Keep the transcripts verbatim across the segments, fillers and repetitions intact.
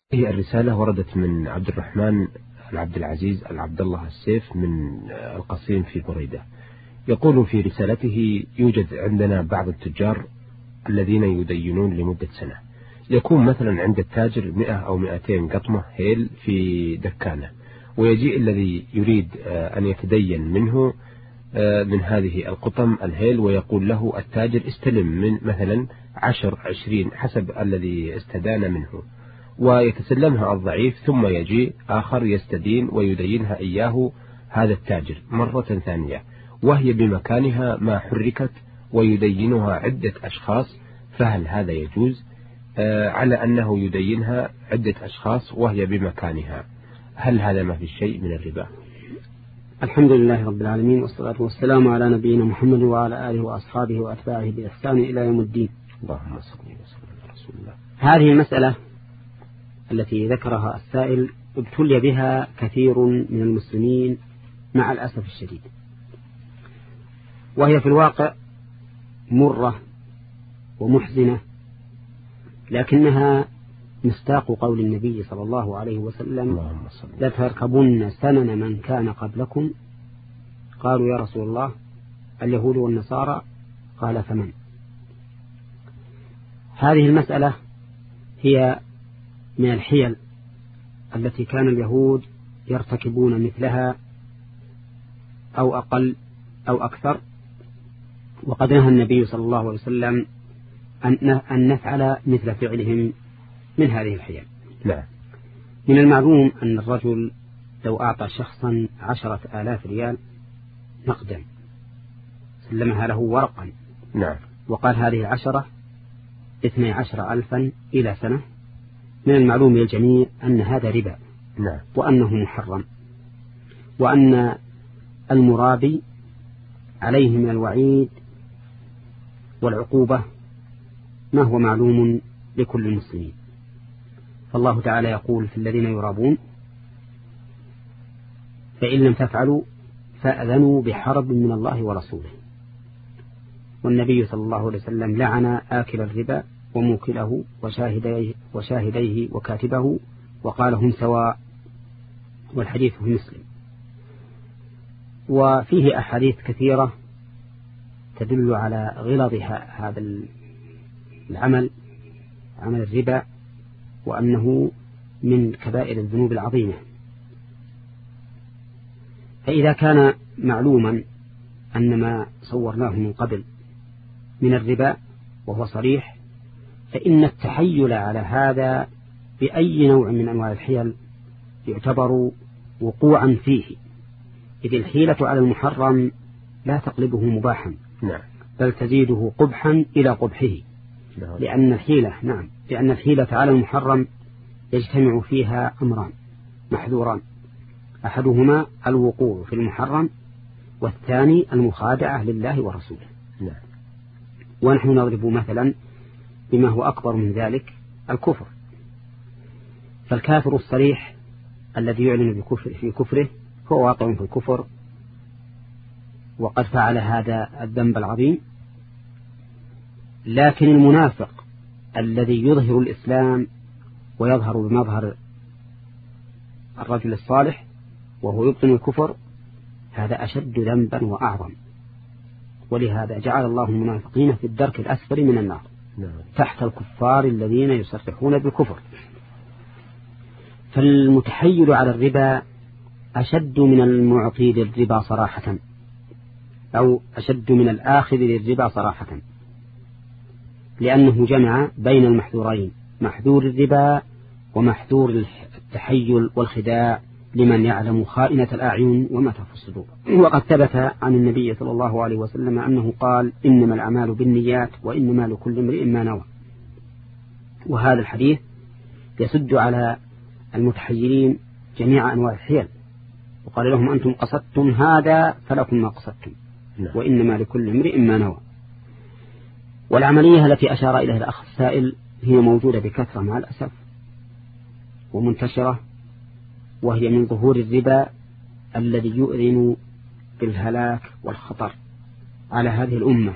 هي الرسالة وردت من عبد الرحمن العبد العزيز العبد الله السيف من القصيم في بريدة. يقول في رسالته: يوجد عندنا بعض التجار الذين يدينون لمدة سنة، يكون مثلا عند التاجر مئة أو مئتين قطمة هيل في دكانة، ويجيء الذي يريد أن يتدين منه من هذه القطم الهيل ويقول له التاجر: استلم من مثلا عشر عشرين حسب الذي استدان منه، ويتسلمها الضعيف، ثم يجي آخر يستدين ويدينها إياه هذا التاجر مرة ثانية وهي بمكانها ما حركت، ويدينها عدة أشخاص. فهل هذا يجوز آه على أنه يدينها عدة أشخاص وهي بمكانها؟ هل هذا ما في شيء من الربا؟ الحمد لله رب العالمين، والصلاة والسلام على نبينا محمد وعلى آله وأصحابه وأتباعه بإحسان إلى يوم الدين. اللهم صل وسلم على رسول الله. هذه المسألة التي ذكرها السائل ابتلي بها كثير من المسلمين مع الأسف الشديد، وهي في الواقع مرة ومحزنة، لكنها مصداق قول النبي صلى الله عليه وسلم: لتركبن سنن من كان قبلكم. قالوا: يا رسول الله، اليهود والنصارى؟ قال: فمن؟ هذه المسألة هي من الحيل التي كان اليهود يرتكبون مثلها أو أقل أو أكثر، وقد نهى النبي صلى الله عليه وسلم أن نفعل مثل فعلهم من هذه الحيل. لا. من المعلوم أن الرجل لو أعطى شخصا عشرة آلاف ريال نقدا، سلمها له ورقا، نعم، وقال: هذه عشرة اثني عشر ألفا إلى سنة، من المعلوم للجميع أن هذا ربا، نعم، وأنه محرم، وأن المرابي عليه من الوعيد والعقوبة ما هو معلوم لكل المسلمين. فالله تعالى يقول في الذين يرابون: فإن لم تفعلوا فأذنوا بحرب من الله ورسوله. والنبي صلى الله عليه وسلم لعن آكل الربا وموكله وشاهديه, وشاهديه وكاتبه، وقال: هم سواء، والحديث في مسلم. وفيه أحاديث كثيرة تدل على غلظ هذا العمل، عمل الربا، وأنه من كبائر الذنوب العظيمة. فإذا كان معلوما أن ما صورناه من قبل من الربا وهو صريح، فإن التحيل على هذا بأي نوع من أنواع الحيل يعتبر وقوعا فيه، إذ الحيلة على المحرم لا تقلبه مباحا، نعم، بل تزيده قبحا إلى قبحه، لأن الحيلة نعم لأن الحيلة على المحرم يجتمع فيها أمران محذوران: أحدهما الوقوع في المحرم، والثاني المخادعة لله ورسوله. نعم. ونحن نضرب مثلا بما هو أكبر من ذلك: الكفر. فالكافر الصريح الذي يعلن بكفر في كفره هو واقع في الكفر، وقد فعل هذا الذنب العظيم. لكن المنافق الذي يظهر الإسلام ويظهر بمظهر الرجل الصالح وهو يبطن الكفر، هذا أشد ذنبا وأعظم. ولهذا جعل الله المنافقين في الدرك الأسفل من النار، تحت الكفار الذين يصرحون بالكفر. فالمتحيل على الربا أشد من المعطي للربا صراحة، أو أشد من الآخذ للربا صراحة، لأنه جمع بين المحذورين: محذور الربا ومحذور التحيل والخداع لمن يعلم خائنة الأعين وما تخفي الصدور. وقد ثبت عن النبي صلى الله عليه وسلم أنه قال: إنما الأعمال بالنيات وإنما لكل امرئ ما نوى. وهذا الحديث يسد على المتحيلين جميع أنواع الحيل، وقال لهم: أنتم قصدتم هذا فلكم ما قصدتم، وإنما لكل امرئ ما نوى. والعملية التي أشار إليها الأخ السائل هي موجودة بكثرة مع الأسف ومنتشرة، وهي من ظهور الربا الذي يؤذن بالهلاك والخطر على هذه الأمة.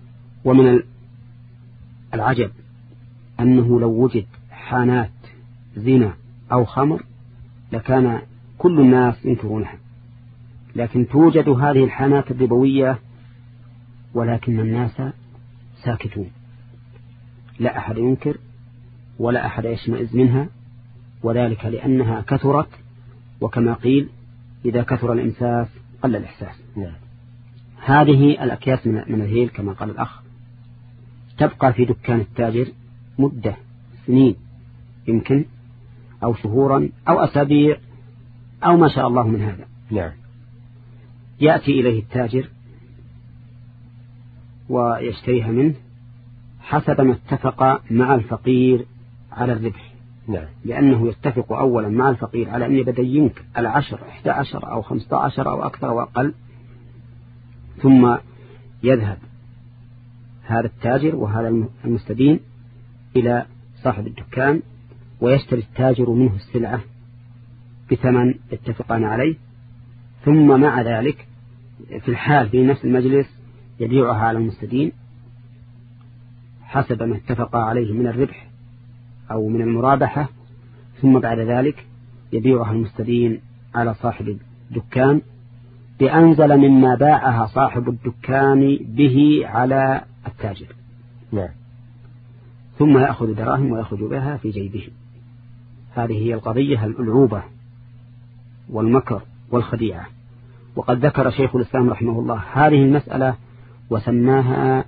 ومن العجب أنه لو وجد حانات زنا أو خمر لكان كل الناس ينكرونها، لكن توجد هذه الحانات الربوية ولكن الناس ساكتون، لا أحد ينكر ولا أحد يشمئز منها، وذلك لأنها كثرت، وكما قيل إذا كثر الإمساس قل الإحساس. نعم. هذه الأكياس من الهيل كما قال الأخ تبقى في دكان التاجر مدة سنين يمكن، أو شهورا أو أسابيع أو ما شاء الله من هذا. نعم. يأتي إليه التاجر ويشتريها منه حسب ما اتفق مع الفقير على الربح. نعم. لأنه يتفق أولا مع الفقير على أن بدأ ينك العشر إحدى عشر أو خمسة عشر أو أكثر أو أقل، ثم يذهب هذا التاجر وهذا المستدين إلى صاحب الدكان ويشتري التاجر منه السلعة بثمن اتفقان عليه، ثم مع ذلك في الحال في نفس المجلس يبيعها على المستدين حسب ما اتفق عليه من الربح أو من المرابحة، ثم بعد ذلك يبيعها المستدين على صاحب الدكان بأنزل مما باعها صاحب الدكان به على التاجر. نعم. ثم يأخذ دراهم ويخرج بها في جيبه. هذه هي القضية الألعوبة والمكر والخديعة. وقد ذكر شيخ الإسلام رحمه الله هذه المسألة وسماها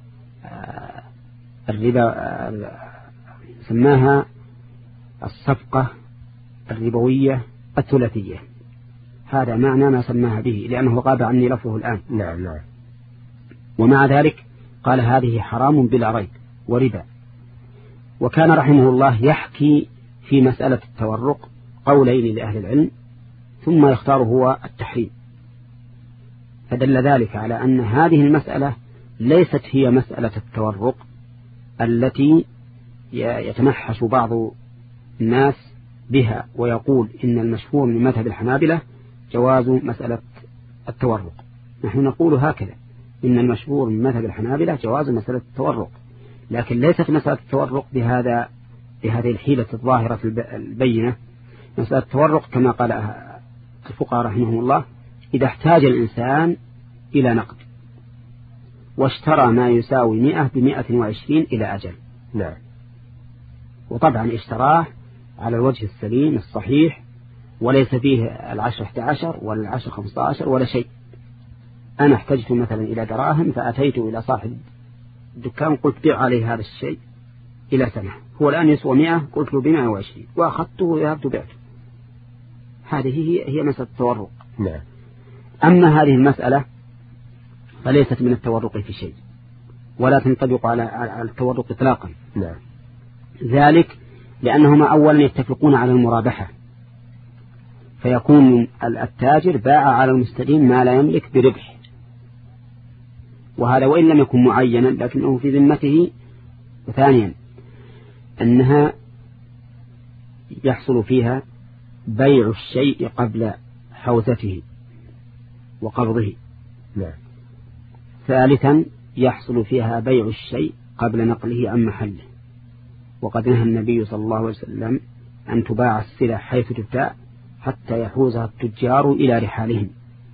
الربا، سماها الصفقة الربوية الثلاثية. هذا معنى ما سماها به لأنه غاب عني لفظه الآن. نعم نعم. ومع ذلك قال هذه حرام بلا ريب وربا. وكان رحمه الله يحكي في مسألة التورق قولين لأهل العلم ثم يختار هو التحريم، فدل ذلك على أن هذه المسألة ليست هي مسألة التورق التي يتمحش بعض الناس بها ويقول إن المشهور من مذهب الحنابلة جواز مسألة التورق. نحن نقول هكذا، إن المشهور من مذهب الحنابلة جواز مسألة التورق، لكن ليست مسألة التورق بهذا بهذه الحيلة الظاهرة البينة. مسألة التورق كما قال الفقهاء رحمهم الله إذا احتاج الإنسان إلى نقد واشترى ما يساوي مئة بمئة وعشرين إلى أجل. نعم. وطبعا اشتراه على الوجه السليم الصحيح وليس فيه العشر احدى عشر ولا العشر خمسة عشر ولا شيء. أنا احتجت مثلا إلى دراهم فأتيت إلى صاحب الدكان قلت بيع عليه هذا الشيء إلى سنة، هو الآن يسوى مئة، قلت له بمئة وعشرين وأخذته وذهبت بعته. هذه هي هي مسألة التورق. نعم. أما هذه المسألة فليست من التورق في شيء ولا تنطبق على على التورق إطلاقا. نعم. ذلك لأنهما أولا يتفقون على المرابحة، فيكون التاجر باع على المستدين ما لا يملك بربح، وهذا وإن لم يكن معينا لكنه في ذمته. وثانيا أنها يحصل فيها بيع الشيء قبل حوزته وقبضه. نعم. ثالثا يحصل فيها بيع الشيء قبل نقله عن محله، وقد نهى النبي صلى الله عليه وسلم أن تباع السلع حيث تبتاع حتى يحوزها التجار إلى رحالهم.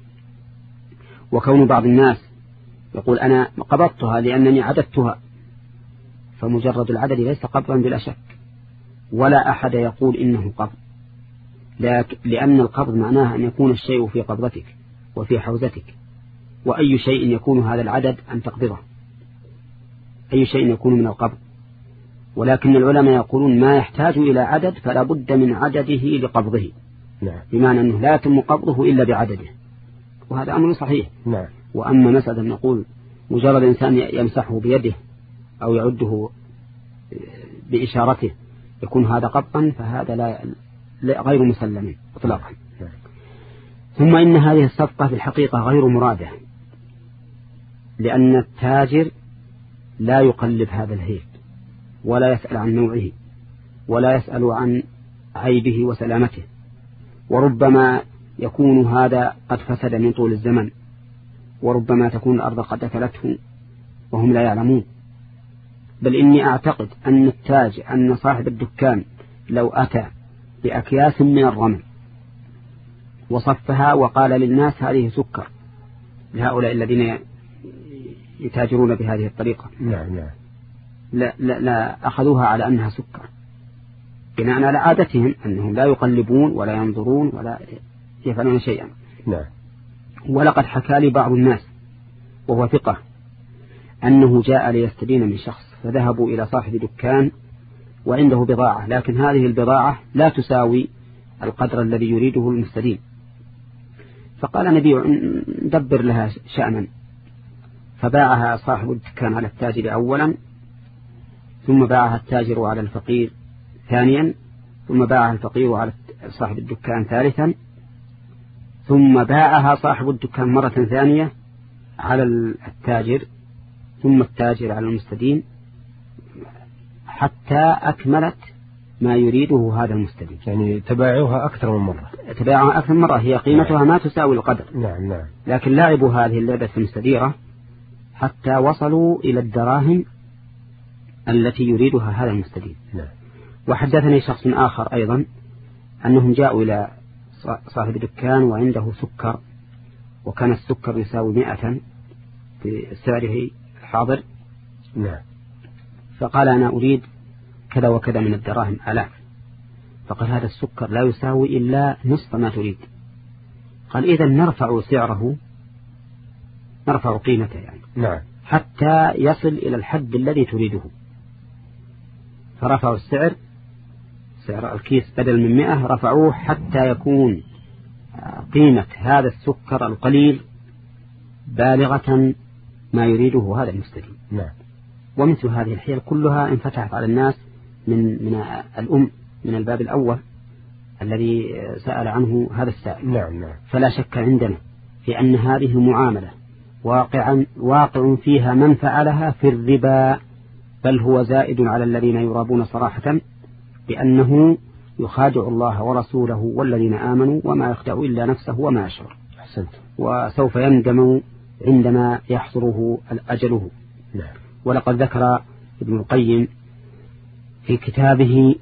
وكون بعض الناس يقول أنا قبضتها لأنني عددتها، فمجرد العدد ليس قبضا بلا شك، ولا أحد يقول إنه قبض، لأن القبض معناه أن يكون الشيء في قبضتك وفي حوزتك، وأي شيء يكون هذا العدد أن تقبضه، أي شيء يكون من القبض. ولكن العلماء يقولون ما يحتاج إلى عدد فلا بد من عدده لقبضه. نعم. بمعنى أنه لا يتم قبضه إلا بعدده، وهذا أمر صحيح. نعم. وأما مسألة نقول مجرد إنسان يمسحه بيده أو يعده بإشارته يكون هذا قبضا، فهذا لا غير مسلم إطلاقا. نعم. ثم إن هذه الصفقة في الحقيقة غير مرادة، لأن التاجر لا يقلب هذا الهيل ولا يسأل عن نوعه ولا يسأل عن عيبه وسلامته، وربما يكون هذا قد فسد من طول الزمن، وربما تكون الأرض قد أكلته وهم لا يعلمون. بل إني أعتقد أن التاج أن صاحب الدكان لو أتى بأكياس من الرمل وصفها وقال للناس هذه سكر لهؤلاء الذين يتاجرون بهذه الطريقة، نعم نعم لا, لا, لا أخذوها على أنها سكر بناء على عادتهم أنهم لا يقلبون ولا ينظرون ولا يفعلون شيئا. نعم. ولقد حكى لي بعض الناس وهو ثقة أنه جاء ليستدين من شخص فذهبوا إلى صاحب دكان وعنده بضاعة، لكن هذه البضاعة لا تساوي القدر الذي يريده المستدين، فقال نبيع ندبر لها شأنا، فباعها صاحب الدكان على التاجر أولا، ثم باعها التاجر على الفقير ثانيا، ثم باعها الفقير على صاحب الدكان ثالثا، ثم باعها صاحب الدكان مرة ثانية على التاجر، ثم التاجر على المستدين، حتى أكملت ما يريده هذا المستدين. يعني تباعوها أكثر من مرة. تباعوها أكثر من مرة، هي قيمتها ما تساوي القدر. نعم نعم. لكن لعبوا هذه اللعبة المستديرة حتى وصلوا إلى الدراهم التي يريدها هذا المستدين. نعم. وحدثني شخص آخر أيضا أنهم جاءوا إلى صاحب دكان وعنده سكر، وكان السكر يساوي مئة بسعره الحاضر. نعم. فقال أنا أريد كذا وكذا من الدراهم آلاف، فقال هذا السكر لا يساوي إلا نصف ما تريد. قال إذا نرفع سعره، نرفع قيمته يعني. نعم. حتى يصل إلى الحد الذي تريده. فرفعوا السعر، سعر الكيس بدل من مئة رفعوه حتى يكون قيمة هذا السكر القليل بالغة ما يريده هذا المستدين. نعم. ومثل هذه الحيل كلها انفتحت على الناس من من الأم من الباب الأول الذي سأل عنه هذا السائل. نعم نعم. فلا شك عندنا في أن هذه المعاملة واقعا واقع فيها من فعلها في الربا، بل هو زائد على الذين يرابون صراحة، بأنه يخادع الله ورسوله والذين آمنوا وما يخدع إلا نفسه وما يشعر. أحسنت. وسوف يندم عندما يحضره أجله. نعم. ولقد ذكر ابن القيم في كتابه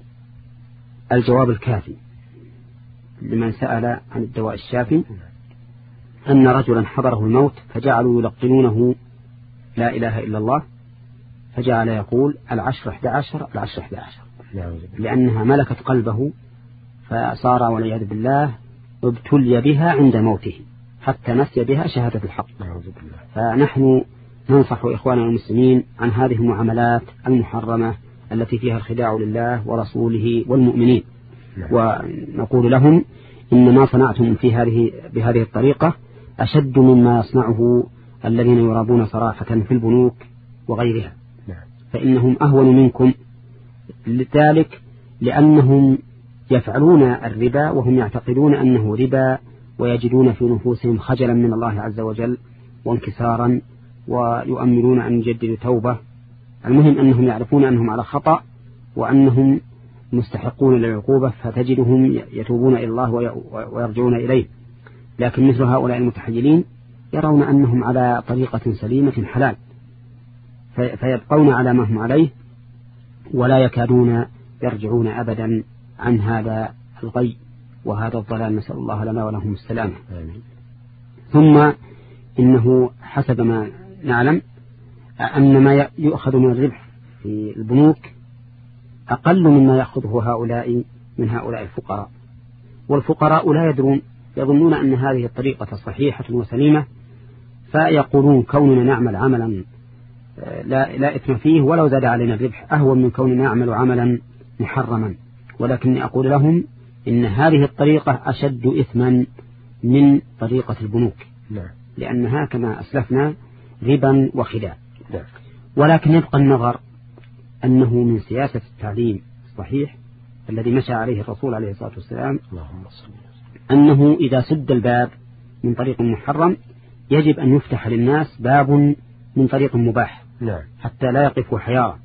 الجواب الكافي لمن سأل عن الدواء الشافي أن رجلا حضره الموت فجعلوا يلقنونه لا إله إلا الله، فجعل يقول العشر احدى عشر العشر احدى عشر، لأنها ملكت قلبه، فصار والعياذ بالله ابتلي بها عند موته حتى نسي بها شهادة الحق. فنحن ننصح إخواننا المسلمين عن هذه المعاملات المحرمة التي فيها الخداع لله ورسوله والمؤمنين. ونقول لهم إن ما صنعتم في هذه بهذه الطريقة أشد مما يصنعه الذين يرابون صراحة في البنوك وغيرها، فإنهم أهون منكم، لذلك لأنهم يفعلون الربا وهم يعتقدون أنه ربا، ويجدون في نفوسهم خجلا من الله عز وجل وانكسارا، ويؤملون أن يجددوا توبة. المهم أنهم يعرفون أنهم على خطأ وأنهم مستحقون للعقوبة، فتجدهم يتوبون إلى الله ويرجعون إليه. لكن مثل هؤلاء المتحيلين يرون أنهم على طريقة سليمة حلال، فيبقون على ما هم عليه ولا يكادون يرجعون أبدا عن هذا الغي وهذا الضلال، نسأل الله لنا ولهم السلامة. ثم إنه حسب ما نعلم أن ما يؤخذ من الربح في البنوك أقل مما يأخذه هؤلاء من هؤلاء الفقراء، والفقراء لا يدرون، يظنون أن هذه الطريقة صحيحة وسليمة، فيقولون كوننا نعمل عملا لا, لا إثم فيه ولو زاد علينا الربح أهون من كوننا نعمل عملا محرما. ولكني أقول لهم إن هذه الطريقة أشد إثما من طريقة البنوك، لأنها كما أسلفنا ربا وخداع. ولكن يبقى النظر أنه من سياسة التعليم الصحيح الذي مشى عليه الرسول عليه الصلاة والسلام أنه إذا سد الباب من طريق محرم يجب أن يفتح للناس باب من طريق مباح حتى لا يقفوا حيارى.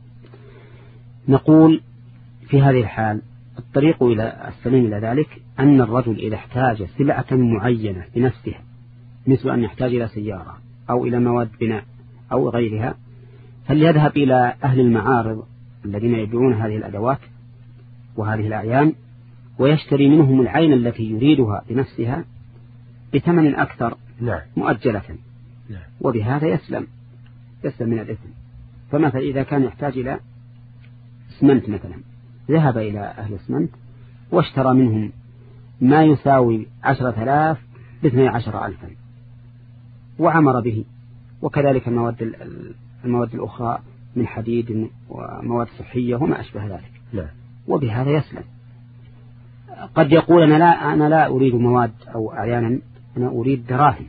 نقول في هذه الحال الطريق إلى السليم إلى ذلك أن الرجل إذا احتاج سلعة معينة بنفسها، مثل أن يحتاج إلى سيارة أو إلى مواد بناء أو غيرها، فليذهب إلى أهل المعارض الذين يبيعون هذه الأدوات وهذه الأعيان ويشتري منهم العين التي يريدها بنفسها بثمن أكثر نعم. مؤجلة نعم. وبهذا يسلم يسلم من الإثم. فمثلا إذا كان يحتاج إلى اسمنت مثلا ذهب إلى أهل اسمنت واشترى منهم ما يساوي عشرة آلاف باثني عشر ألفا وعمر به، وكذلك المواد المواد الأخرى من حديد ومواد صحية وما أشبه ذلك. نعم. وبهذا يسلم. قد يقول أنا لا أنا لا أريد مواد أو أعيانا، أنا أريد دراهم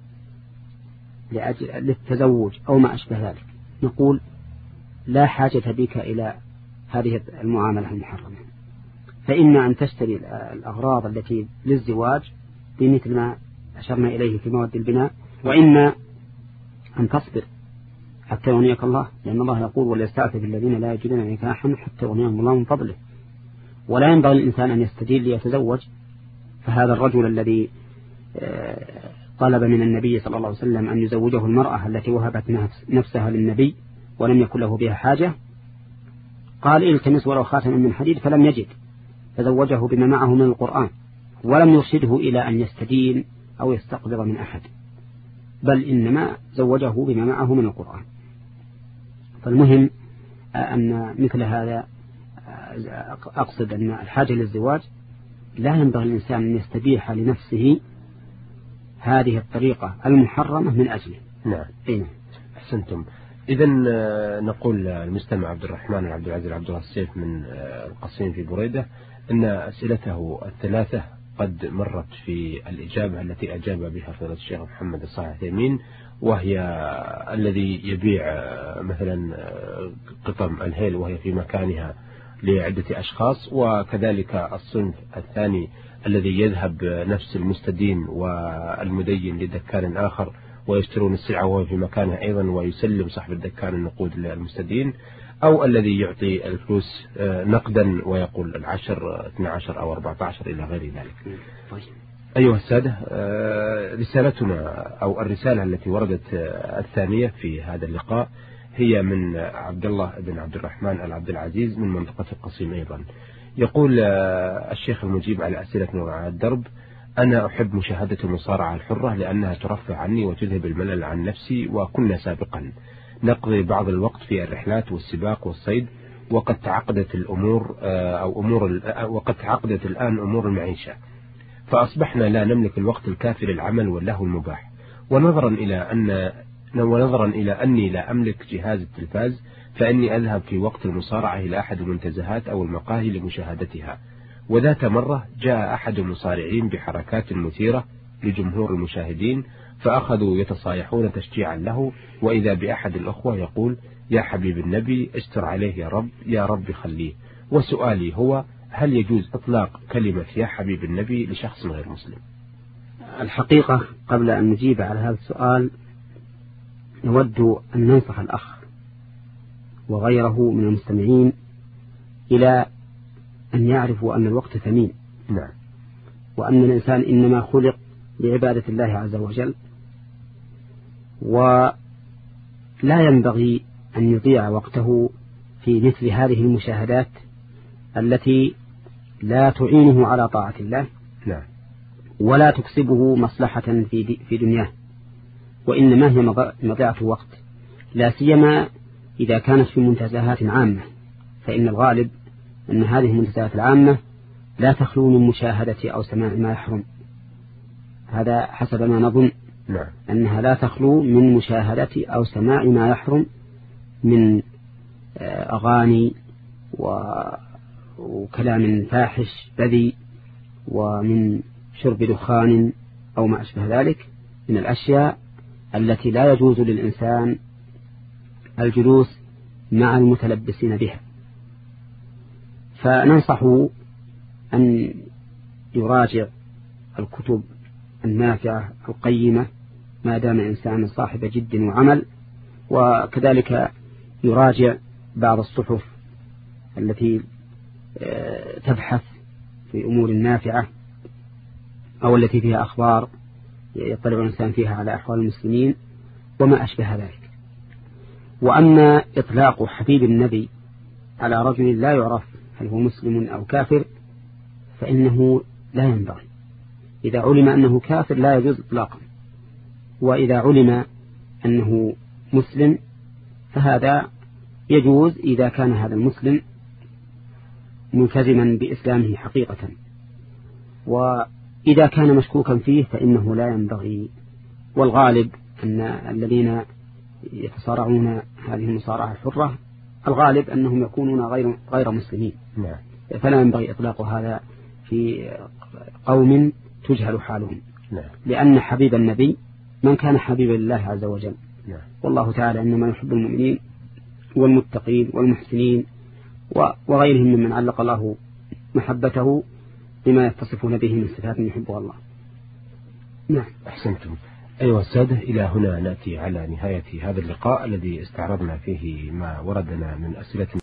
لأجل للتزوج أو ما أشبه ذلك، نقول لا حاجة بك إلى هذه المعاملة المحرمة، فإما أن تشتري الأغراض التي للزواج بمثل ما أشرنا إليه في مواد البناء، وإما أن تصبر حتى يغنيك الله، لأن الله يقول وليستعفف الذين لا يجدون نكاحا حتى يغنيهم الله من فضله. ولا ينبغي الإنسان أن يستدين ليتزوج. فهذا الرجل الذي طلب من النبي صلى الله عليه وسلم أن يزوجه المرأة التي وهبت نفسها للنبي ولم يكن له بها حاجة، قال التمس ولو خاتما من حديد فلم يجد، فزوجه بما معه من القرآن، ولم يرشده إلى أن يستدين أو يستقبض من أحد، بل إنما زوجه بما معه من القرآن. فالمهم أن مثل هذا، أقصد أن الحاجة للزواج لا ينبغي الإنسان أن يستبيح لنفسه هذه الطريقة المحرمة من أجله. نعم. إيه؟ أحسنتم. إذن نقول المستمع عبد الرحمن عبد العزيز عبد الله السيف من القصيم في بريدة أن أسئلته الثلاثة قد مرت في الإجابة التي أجاب بها فضيلة الشيخ محمد الصالح العثيمين، وهي الذي يبيع مثلا قطم الهيل وهي في مكانها لعدة أشخاص، وكذلك الصنف الثاني الذي يذهب نفس المستدين والمدين لدكان آخر ويشترون السلعة وهو في مكانها أيضا ويسلم صاحب الدكان النقود للمستدين، أو الذي يعطي الفلوس نقدا ويقول العشر اثنى عشر أو أربعة عشر إلى غير ذلك. أيها السادة، رسالتنا أو الرسالة التي وردت الثانية في هذا اللقاء هي من عبد الله بن عبد الرحمن العبد العزيز من منطقة القصيم أيضا. يقول الشيخ المجيب على أسئلتنا على الدرب: أنا أحب مشاهدة المصارعة الحرة لأنها ترفع عني وتذهب الملل عن نفسي، وكنا سابقا نقضي بعض الوقت في الرحلات والسباق والصيد، وقد تعقدت الأمور أو أمور وقد تعقدت الآن أمور المعيشة، فأصبحنا لا نملك الوقت الكافي للعمل واللهو المباح، ونظرا إلى أن ونظرا إلى أني لا أملك جهاز التلفاز، فإني أذهب في وقت المصارعة إلى أحد المنتزهات أو المقاهي لمشاهدتها. وذات مرة جاء أحد المصارعين بحركات مثيرة لجمهور المشاهدين، فأخذوا يتصايحون تشجيعا له، وإذا بأحد الأخوة يقول: يا حبيب النبي استر عليه يا رب، يا رب خليه. وسؤالي هو: هل يجوز إطلاق كلمة يا حبيب النبي لشخص غير مسلم؟ الحقيقة قبل أن نجيب على هذا السؤال نود أن ننصح الأخ وغيره من المستمعين إلى أن يعرفوا أن الوقت ثمين. نعم. وأن الإنسان إنما خلق لعبادة الله عز وجل، ولا ينبغي أن يضيع وقته في مثل هذه المشاهدات التي لا تعينه على طاعة الله. نعم. ولا تكسبه مصلحة في في دنياه، وإنما هي مضيعة وقت، لا سيما إذا كانت في منتزهات عامة، فإن الغالب أن هذه المنتزهات العامة لا تخلو من مشاهدة أو سماع ما يحرم. هذا حسب ما نظن. نعم. أنها لا تخلو من مشاهدة أو سماع ما يحرم من أغاني وكلام فاحش بذيء، ومن شرب دخان أو ما أشبه ذلك من الأشياء التي لا يجوز للإنسان الجلوس مع المتلبسين بها. فننصحه أن يراجع الكتب النافعة القيمة ما دام إنسان صاحب جد وعمل، وكذلك يراجع بعض الصحف التي تبحث في أمور نافعة أو التي فيها أخبار يطلع الإنسان فيها على أحوال المسلمين وما أشبه ذلك. وأما إطلاق حبيب النبي على رجل لا يعرف هل هو مسلم أو كافر فإنه لا ينبغي. إذا علم أنه كافر لا يجوز إطلاقا، وإذا علم أنه مسلم فهذا يجوز إذا كان هذا المسلم ملتزما بإسلامه حقيقة، وإذا كان مشكوكا فيه فإنه لا ينبغي. والغالب أن الذين يتصارعون هذه المصارعة الحرة الغالب أنهم يكونون غير غير مسلمين، فلا ينبغي إطلاق هذا في قوم تجهل حالهم، لأن حبيب النبي من كان حبيبا لله عز وجل. والله تعالى إنما يحب المؤمنين والمتقين والمحسنين وغيرهم ممن علق الله محبته بما يتصفون به من صفات يحبها الله. نعم أحسنتم. أيها السادة، إلى هنا نأتي على نهاية هذا اللقاء الذي استعرضنا فيه ما وردنا من أسئلة